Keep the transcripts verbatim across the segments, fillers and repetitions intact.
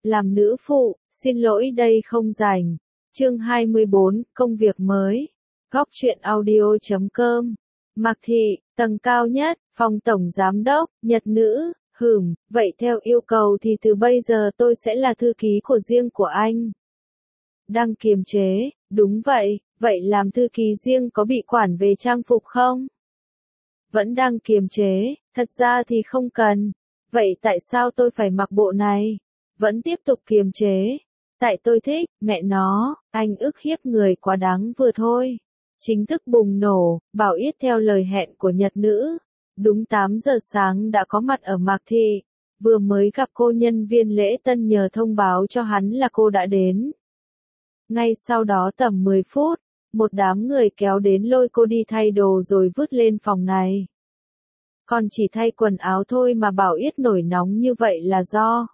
Làm nữ phụ, xin lỗi đây không rảnh. Chương hai mươi bốn, công việc mới. Góc truyện audio chấm com. Mạc Thị, tầng cao nhất, phòng tổng giám đốc, Nhật nữ, hửm, vậy theo yêu cầu thì từ bây giờ tôi sẽ là thư ký của riêng của anh. Đang kiềm chế, đúng vậy, vậy làm thư ký riêng có bị quản về trang phục không? Vẫn đang kiềm chế, thật ra thì không cần. Vậy tại sao tôi phải mặc bộ này? Vẫn tiếp tục kiềm chế. Tại tôi thích, mẹ nó, anh ức hiếp người quá đáng vừa thôi. Chính thức bùng nổ, Bảo Yết theo lời hẹn của Nhật nữ. Đúng tám giờ sáng đã có mặt ở Mạc Thị. Vừa mới gặp cô nhân viên lễ tân nhờ thông báo cho hắn là cô đã đến. Ngay sau đó tầm mười phút, một đám người kéo đến lôi cô đi thay đồ rồi vứt lên phòng này. Còn chỉ thay quần áo thôi mà Bảo Yết nổi nóng như vậy là do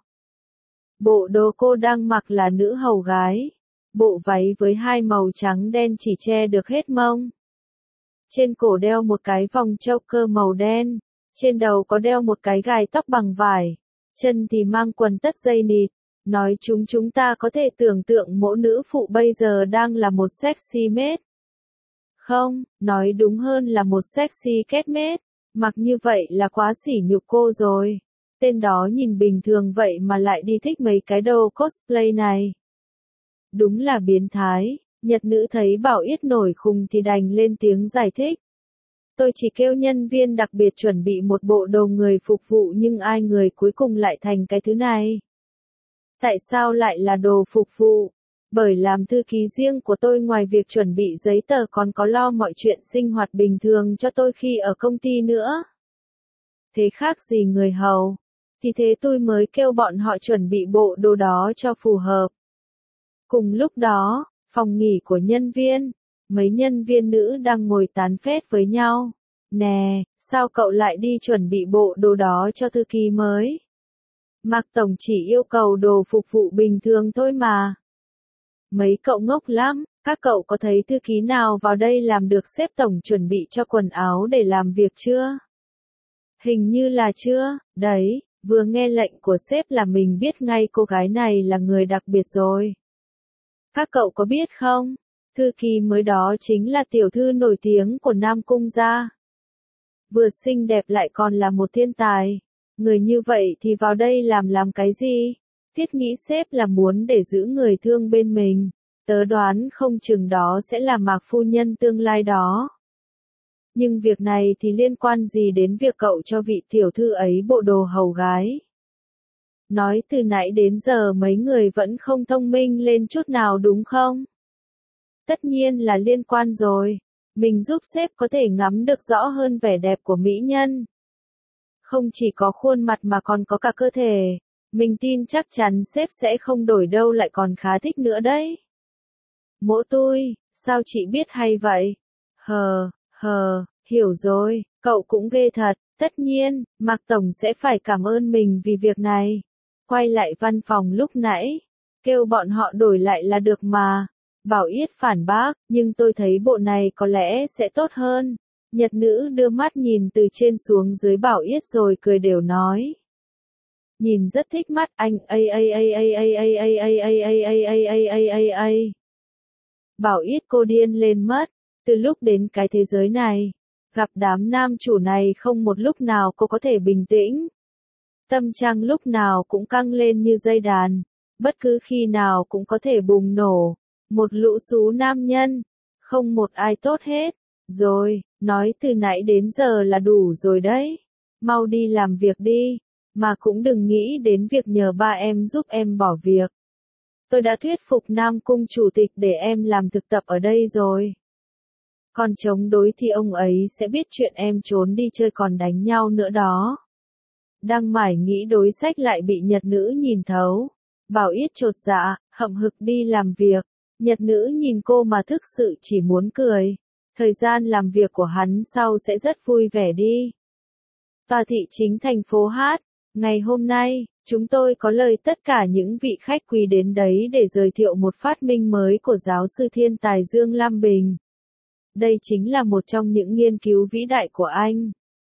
bộ đồ cô đang mặc là nữ hầu gái. Bộ váy với hai màu trắng đen chỉ che được hết mông. Trên cổ đeo một cái vòng choker màu đen. Trên đầu có đeo một cái gài tóc bằng vải. Chân thì mang quần tất dây nịt. Nói chúng chúng ta có thể tưởng tượng mỗi nữ phụ bây giờ đang là một sexy maid. Không, nói đúng hơn là một sexy cat maid. Mặc như vậy là quá sỉ nhục cô rồi. Tên đó nhìn bình thường vậy mà lại đi thích mấy cái đồ cosplay này. Đúng là biến thái. Nhật nữ thấy Bảo Yết nổi khùng thì đành lên tiếng giải thích. Tôi chỉ kêu nhân viên đặc biệt chuẩn bị một bộ đồ người phục vụ nhưng ai người cuối cùng lại thành cái thứ này. Tại sao lại là đồ phục vụ? Bởi làm thư ký riêng của tôi ngoài việc chuẩn bị giấy tờ còn có lo mọi chuyện sinh hoạt bình thường cho tôi khi ở công ty nữa. Thế khác gì người hầu? Thì thế tôi mới kêu bọn họ chuẩn bị bộ đồ đó cho phù hợp. Cùng lúc đó, phòng nghỉ của nhân viên, mấy nhân viên nữ đang ngồi tán phét với nhau. Nè, sao cậu lại đi chuẩn bị bộ đồ đó cho thư ký mới? Mạc Tổng chỉ yêu cầu đồ phục vụ bình thường thôi mà. Mấy cậu ngốc lắm, các cậu có thấy thư ký nào vào đây làm được sếp tổng chuẩn bị cho quần áo để làm việc chưa? Hình như là chưa, đấy, vừa nghe lệnh của sếp là mình biết ngay cô gái này là người đặc biệt rồi. Các cậu có biết không, thư ký mới đó chính là tiểu thư nổi tiếng của Nam Cung gia. Vừa xinh đẹp lại còn là một thiên tài. Người như vậy thì vào đây làm làm cái gì? Thiết nghĩ sếp là muốn để giữ người thương bên mình. Tớ đoán không chừng đó sẽ là Mạc phu nhân tương lai đó. Nhưng việc này thì liên quan gì đến việc cậu cho vị tiểu thư ấy bộ đồ hầu gái? Nói từ nãy đến giờ mấy người vẫn không thông minh lên chút nào đúng không? Tất nhiên là liên quan rồi. Mình giúp sếp có thể ngắm được rõ hơn vẻ đẹp của mỹ nhân. Không chỉ có khuôn mặt mà còn có cả cơ thể. Mình tin chắc chắn sếp sẽ không đổi đâu lại còn khá thích nữa đấy. Mỗ tôi, sao chị biết hay vậy? Hờ, hờ, hiểu rồi, cậu cũng ghê thật. Tất nhiên, Mạc Tổng sẽ phải cảm ơn mình vì việc này. Quay lại văn phòng lúc nãy, kêu bọn họ đổi lại là được mà. Bảo Yết phản bác, nhưng tôi thấy bộ này có lẽ sẽ tốt hơn. Nhật nữ đưa mắt nhìn từ trên xuống dưới Bảo Yết rồi cười đều nói. Nhìn rất thích mắt anh a a a a a a a a a a a a a a. Bảo Yết cô điên lên mất. Từ lúc đến cái thế giới này, gặp đám nam chủ này không một lúc nào cô có thể bình tĩnh. Tâm trạng lúc nào cũng căng lên như dây đàn. Bất cứ khi nào cũng có thể bùng nổ. Một lũ xú nam nhân. Không một ai tốt hết. Rồi, nói từ nãy đến giờ là đủ rồi đấy. Mau đi làm việc đi. Mà cũng đừng nghĩ đến việc nhờ ba em giúp em bỏ việc. Tôi đã thuyết phục Nam Cung chủ tịch để em làm thực tập ở đây rồi. Còn chống đối thì ông ấy sẽ biết chuyện em trốn đi chơi còn đánh nhau nữa đó. Đang mải nghĩ đối sách lại bị Nhật nữ nhìn thấu. Bảo Yết chột dạ, hậm hực đi làm việc. Nhật nữ nhìn cô mà thực sự chỉ muốn cười. Thời gian làm việc của hắn sau sẽ rất vui vẻ đi. Tòa thị chính thành phố Hát. Ngày hôm nay, chúng tôi có lời tất cả những vị khách quý đến đấy để giới thiệu một phát minh mới của giáo sư thiên tài Dương Lam Bình. Đây chính là một trong những nghiên cứu vĩ đại của anh.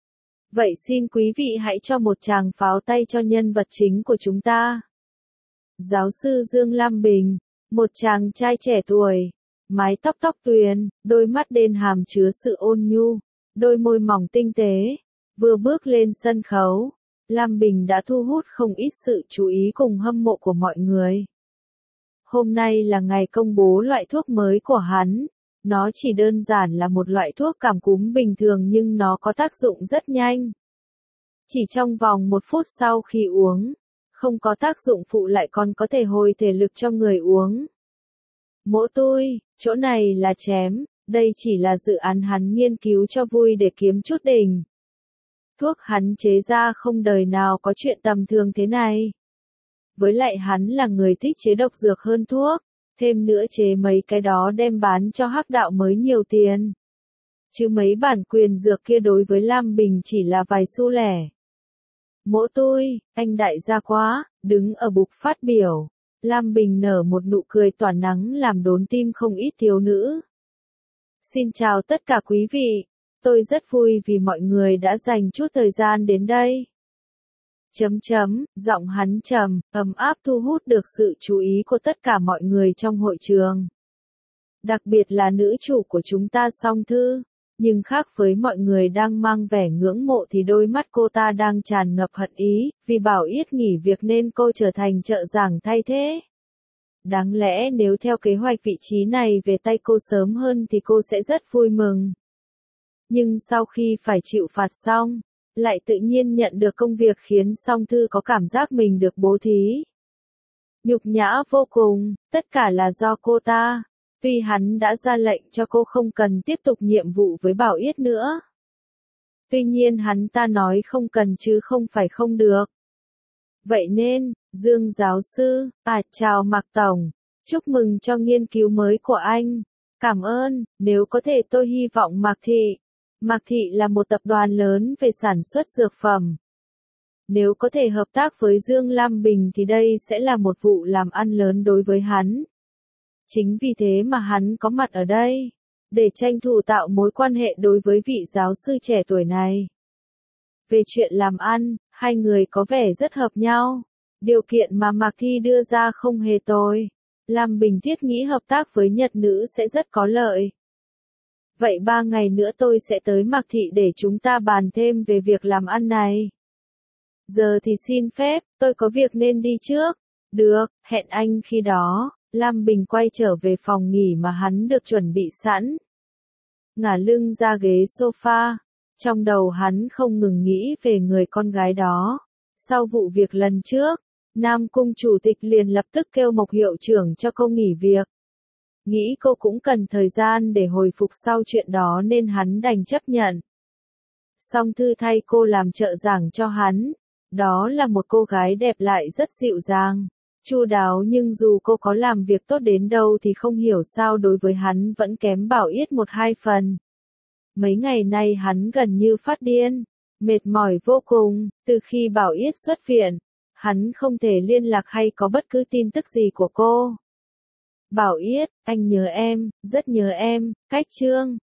Vậy xin quý vị hãy cho một tràng pháo tay cho nhân vật chính của chúng ta. Giáo sư Dương Lam Bình, một chàng trai trẻ tuổi, mái tóc tóc tuyền, đôi mắt đen hàm chứa sự ôn nhu, đôi môi mỏng tinh tế, vừa bước lên sân khấu, Lam Bình đã thu hút không ít sự chú ý cùng hâm mộ của mọi người. Hôm nay là ngày công bố loại thuốc mới của hắn. Nó chỉ đơn giản là một loại thuốc cảm cúm bình thường nhưng nó có tác dụng rất nhanh. Chỉ trong vòng một phút sau khi uống, không có tác dụng phụ lại còn có thể hồi thể lực cho người uống. Mỗ tôi, chỗ này là chém, đây chỉ là dự án hắn nghiên cứu cho vui để kiếm chút đỉnh. Thuốc hắn chế ra không đời nào có chuyện tầm thường thế này. Với lại hắn là người thích chế độc dược hơn thuốc. Thêm nữa chế mấy cái đó đem bán cho hắc đạo mới nhiều tiền. Chứ mấy bản quyền dược kia đối với Lam Bình chỉ là vài xu lẻ. Mỗ tôi, anh đại gia quá, đứng ở bục phát biểu. Lam Bình nở một nụ cười tỏa nắng làm đốn tim không ít thiếu nữ. Xin chào tất cả quý vị, tôi rất vui vì mọi người đã dành chút thời gian đến đây. Chấm chấm, giọng hắn trầm, ấm áp thu hút được sự chú ý của tất cả mọi người trong hội trường. Đặc biệt là nữ chủ của chúng ta Song Thư, nhưng khác với mọi người đang mang vẻ ngưỡng mộ thì đôi mắt cô ta đang tràn ngập hận ý, vì Bảo Yết nghỉ việc nên cô trở thành trợ giảng thay thế. Đáng lẽ nếu theo kế hoạch vị trí này về tay cô sớm hơn thì cô sẽ rất vui mừng. Nhưng sau khi phải chịu phạt xong, lại tự nhiên nhận được công việc khiến Song Thư có cảm giác mình được bố thí. Nhục nhã vô cùng, tất cả là do cô ta, vì hắn đã ra lệnh cho cô không cần tiếp tục nhiệm vụ với Bảo Yết nữa. Tuy nhiên hắn ta nói không cần chứ không phải không được. Vậy nên, Dương giáo sư, à chào Mạc Tổng, chúc mừng cho nghiên cứu mới của anh. Cảm ơn, nếu có thể tôi hy vọng Mạc Thị. Mạc Thị là một tập đoàn lớn về sản xuất dược phẩm. Nếu có thể hợp tác với Dương Lam Bình thì đây sẽ là một vụ làm ăn lớn đối với hắn. Chính vì thế mà hắn có mặt ở đây, để tranh thủ tạo mối quan hệ đối với vị giáo sư trẻ tuổi này. Về chuyện làm ăn, hai người có vẻ rất hợp nhau. Điều kiện mà Mạc Thị đưa ra không hề tồi. Lam Bình thiết nghĩ hợp tác với Nhật nữ sẽ rất có lợi. Vậy ba ngày nữa tôi sẽ tới Mạc Thị để chúng ta bàn thêm về việc làm ăn này. Giờ thì xin phép, tôi có việc nên đi trước. Được, hẹn anh khi đó. Lam Bình quay trở về phòng nghỉ mà hắn được chuẩn bị sẵn. Ngả lưng ra ghế sofa. Trong đầu hắn không ngừng nghĩ về người con gái đó. Sau vụ việc lần trước, Nam Cung chủ tịch liền lập tức kêu Mộc hiệu trưởng cho cô nghỉ việc. Nghĩ cô cũng cần thời gian để hồi phục sau chuyện đó nên hắn đành chấp nhận. Song Thư thay cô làm trợ giảng cho hắn. Đó là một cô gái đẹp lại rất dịu dàng, chu đáo nhưng dù cô có làm việc tốt đến đâu thì không hiểu sao đối với hắn vẫn kém Bảo Yết một hai phần. Mấy ngày nay hắn gần như phát điên, mệt mỏi vô cùng, từ khi Bảo Yết xuất viện, hắn không thể liên lạc hay có bất cứ tin tức gì của cô. Bảo Yết, anh nhớ em, rất nhớ em, cách chương.